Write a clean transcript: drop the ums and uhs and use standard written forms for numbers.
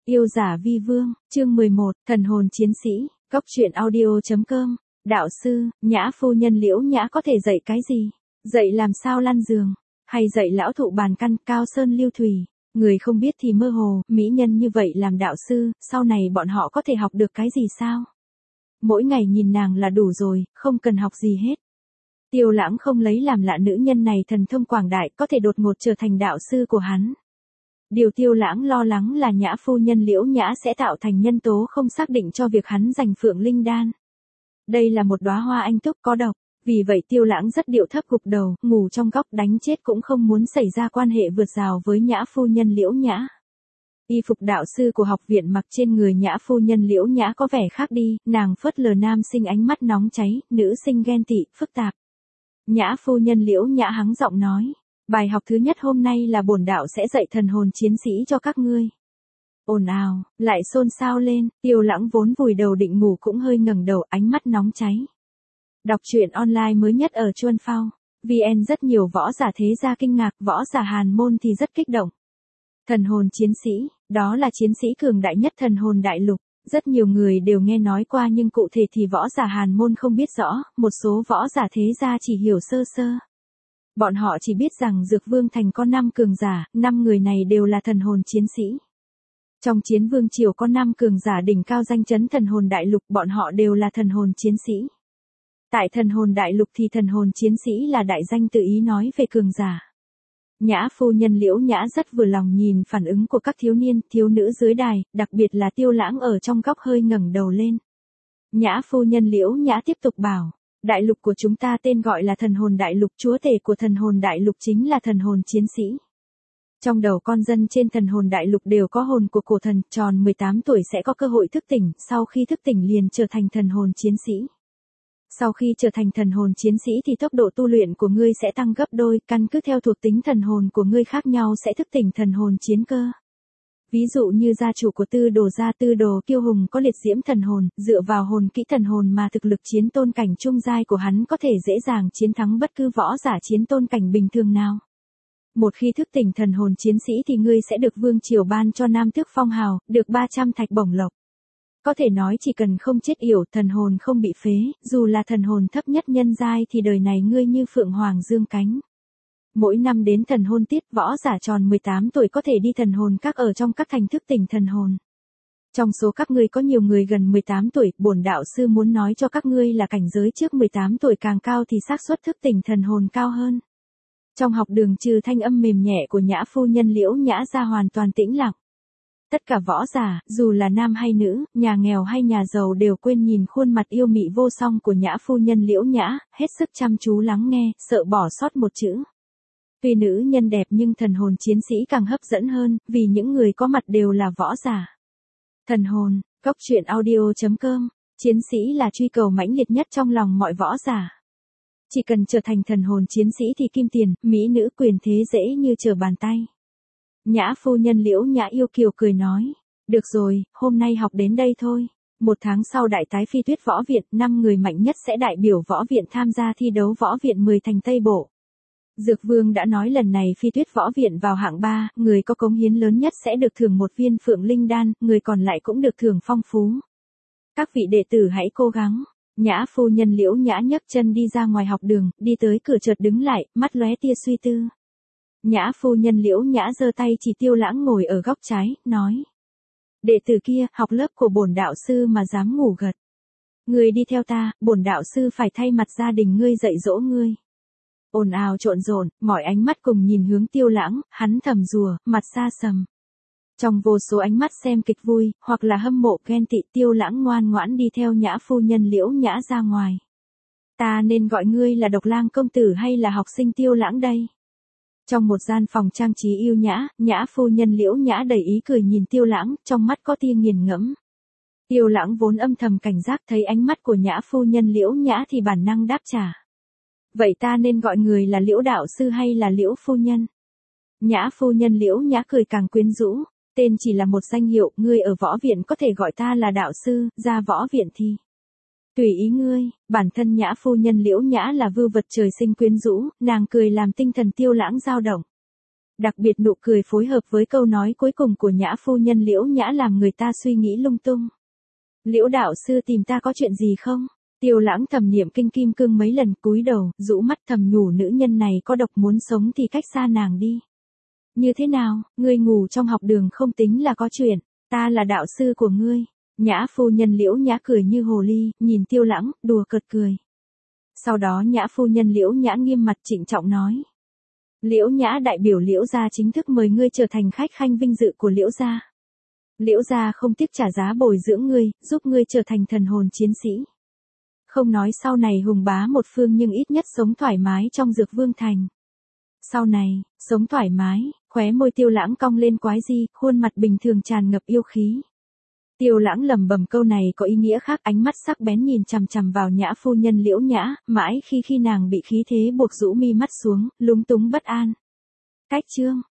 Yêu giả vi vương, chương 11, thần hồn chiến sĩ, góc truyện audio.com, đạo sư, Nhã phu nhân Liễu Nhã có thể dạy cái gì? Dạy làm sao lăn giường, hay dạy lão thụ bàn căn, cao sơn lưu thủy, người không biết thì mơ hồ, mỹ nhân như vậy làm đạo sư, sau này bọn họ có thể học được cái gì sao? Mỗi ngày nhìn nàng là đủ rồi, không cần học gì hết. Tiêu Lãng không lấy làm lạ nữ nhân này thần thông quảng đại có thể đột ngột trở thành đạo sư của hắn. Điều Tiêu Lãng lo lắng là Nhã phu nhân Liễu Nhã sẽ tạo thành nhân tố không xác định cho việc hắn giành Phượng Linh Đan. Đây là một đóa hoa anh túc có độc, vì vậy Tiêu Lãng rất điệu thấp gục đầu, ngủ trong góc đánh chết cũng không muốn xảy ra quan hệ vượt rào với Nhã phu nhân Liễu Nhã. Y phục đạo sư của học viện mặc trên người Nhã phu nhân Liễu Nhã có vẻ khác đi, nàng phớt lờ nam sinh ánh mắt nóng cháy, nữ sinh ghen tị, phức tạp. Nhã phu nhân Liễu Nhã hắng giọng nói, bài học thứ nhất hôm nay là bổn đạo sẽ dạy thần hồn chiến sĩ cho các ngươi. Ồn ào, lại xôn xao lên, Tiêu Lãng vốn vùi đầu định ngủ cũng hơi ngẩng đầu, ánh mắt nóng cháy. Đọc truyện online mới nhất ở Chuan Phao, VN rất nhiều võ giả thế gia kinh ngạc, võ giả Hàn môn thì rất kích động. Thần hồn chiến sĩ, đó là chiến sĩ cường đại nhất thần hồn đại lục, rất nhiều người đều nghe nói qua nhưng cụ thể thì võ giả Hàn môn không biết rõ, một số võ giả thế gia chỉ hiểu sơ sơ. Bọn họ chỉ biết rằng Dược Vương Thành có 5 cường giả, 5 người này đều là thần hồn chiến sĩ. Trong Chiến Vương Triều có 5 cường giả đỉnh cao danh chấn thần hồn đại lục, bọn họ đều là thần hồn chiến sĩ. Tại thần hồn đại lục thì thần hồn chiến sĩ là đại danh tự ý nói về cường giả. Nhã phu nhân Liễu Nhã rất vừa lòng nhìn phản ứng của các thiếu niên, thiếu nữ dưới đài, đặc biệt là Tiêu Lãng ở trong góc hơi ngẩng đầu lên. Nhã phu nhân Liễu Nhã tiếp tục bảo, đại lục của chúng ta tên gọi là thần hồn đại lục, chúa tể của thần hồn đại lục chính là thần hồn chiến sĩ. Trong đầu con dân trên thần hồn đại lục đều có hồn của cổ thần, tròn 18 tuổi sẽ có cơ hội thức tỉnh, sau khi thức tỉnh liền trở thành thần hồn chiến sĩ. Sau khi trở thành thần hồn chiến sĩ thì tốc độ tu luyện của ngươi sẽ tăng gấp đôi, căn cứ theo thuộc tính thần hồn của ngươi khác nhau sẽ thức tỉnh thần hồn chiến cơ. Ví dụ như gia chủ của Tư Đồ Kiêu Hùng có liệt diễm thần hồn, dựa vào hồn kỹ thần hồn mà thực lực chiến tôn cảnh trung giai của hắn có thể dễ dàng chiến thắng bất cứ võ giả chiến tôn cảnh bình thường nào. Một khi thức tỉnh thần hồn chiến sĩ thì ngươi sẽ được vương triều ban cho nam tước phong hào, được 300 thạch bổng lộc. Có thể nói chỉ cần không chết yểu, thần hồn không bị phế, dù là thần hồn thấp nhất nhân giai thì đời này ngươi như phượng hoàng dương cánh. Mỗi năm đến thần hôn tiết, võ giả tròn 18 tuổi có thể đi thần hồn các ở trong các thành thức tỉnh thần hồn. Trong số các ngươi có nhiều người gần 18 tuổi, bổn đạo sư muốn nói cho các ngươi là cảnh giới trước 18 tuổi càng cao thì xác suất thức tỉnh thần hồn cao hơn. Trong học đường trừ thanh âm mềm nhẹ của Nhã phu nhân Liễu Nhã ra hoàn toàn tĩnh lặng. Tất cả võ giả, dù là nam hay nữ, nhà nghèo hay nhà giàu đều quên nhìn khuôn mặt yêu mị vô song của Nhã phu nhân Liễu Nhã, hết sức chăm chú lắng nghe, sợ bỏ sót một chữ. Tuy nữ nhân đẹp nhưng thần hồn chiến sĩ càng hấp dẫn hơn, vì những người có mặt đều là võ giả. Thần hồn, góc truyện audio.com, chiến sĩ là truy cầu mãnh liệt nhất trong lòng mọi võ giả. Chỉ cần trở thành thần hồn chiến sĩ thì kim tiền, mỹ nữ quyền thế dễ như trở bàn tay. Nhã phu nhân Liễu Nhã yêu kiều cười nói, được rồi, hôm nay học đến đây thôi. 1 tháng sau đại tái phi tuyết võ viện, 5 người mạnh nhất sẽ đại biểu võ viện tham gia thi đấu võ viện 10 thành Tây Bộ. Dược Vương đã nói lần này phi tuyết võ viện vào hạng 3, người có cống hiến lớn nhất sẽ được thưởng 1 viên Phượng Linh Đan, người còn lại cũng được thưởng phong phú. Các vị đệ tử hãy cố gắng. Nhã phu nhân Liễu Nhã nhấc chân đi ra ngoài học đường, đi tới cửa chợt đứng lại, mắt lóe tia suy tư. Nhã phu nhân Liễu Nhã giơ tay chỉ Tiêu Lãng ngồi ở góc trái, nói. Đệ tử kia, học lớp của bổn đạo sư mà dám ngủ gật. Ngươi đi theo ta, bổn đạo sư phải thay mặt gia đình ngươi dạy dỗ ngươi. Ồn ào trộn rộn, mọi ánh mắt cùng nhìn hướng Tiêu Lãng, hắn thầm rùa, mặt xa sầm. Trong vô số ánh mắt xem kịch vui, hoặc là hâm mộ ghen tị, Tiêu Lãng ngoan ngoãn đi theo Nhã phu nhân Liễu Nhã ra ngoài. Ta nên gọi ngươi là Độc Lang công tử hay là học sinh Tiêu Lãng đây? Trong một gian phòng trang trí yêu nhã, Nhã phu nhân Liễu Nhã đầy ý cười nhìn Tiêu Lãng, trong mắt có tia nghiền ngẫm. Tiêu Lãng vốn âm thầm cảnh giác thấy ánh mắt của Nhã phu nhân Liễu Nhã thì bản năng đáp trả. Vậy ta nên gọi người là Liễu đạo sư hay là Liễu phu nhân? Nhã phu nhân Liễu Nhã cười càng quyến rũ, tên chỉ là một danh hiệu, ngươi ở võ viện có thể gọi ta là đạo sư, ra võ viện thì tùy ý ngươi. Bản thân Nhã phu nhân Liễu Nhã là vưu vật trời sinh quyến rũ, nàng cười làm tinh thần Tiêu Lãng dao động. Đặc biệt nụ cười phối hợp với câu nói cuối cùng của Nhã phu nhân Liễu Nhã làm người ta suy nghĩ lung tung. Liễu đạo sư tìm ta có chuyện gì không? Tiêu Lãng thầm niệm kinh kim cương mấy lần, cúi đầu, rũ mắt thầm nhủ nữ nhân này có độc, muốn sống thì cách xa nàng đi. Như thế nào, ngươi ngủ trong học đường không tính là có chuyện, ta là đạo sư của ngươi. Nhã phu nhân Liễu Nhã cười như hồ ly, nhìn Tiêu Lãng, đùa cợt cười. Sau đó Nhã phu nhân Liễu Nhã nghiêm mặt trịnh trọng nói. Liễu Nhã đại biểu Liễu gia chính thức mời ngươi trở thành khách khanh vinh dự của Liễu gia. Liễu gia không tiếc trả giá bồi dưỡng ngươi, giúp ngươi trở thành thần hồn chiến sĩ. Không nói sau này hùng bá một phương nhưng ít nhất sống thoải mái trong Dược Vương thành. Sau này, sống thoải mái, khóe môi Tiêu Lãng cong lên quái dị, khuôn mặt bình thường tràn ngập yêu khí. Tiêu Lãng lẩm bẩm câu này có ý nghĩa khác, ánh mắt sắc bén nhìn chằm chằm vào Nhã phu nhân Liễu Nhã, mãi khi nàng bị khí thế buộc rũ mi mắt xuống, lúng túng bất an. Cách chương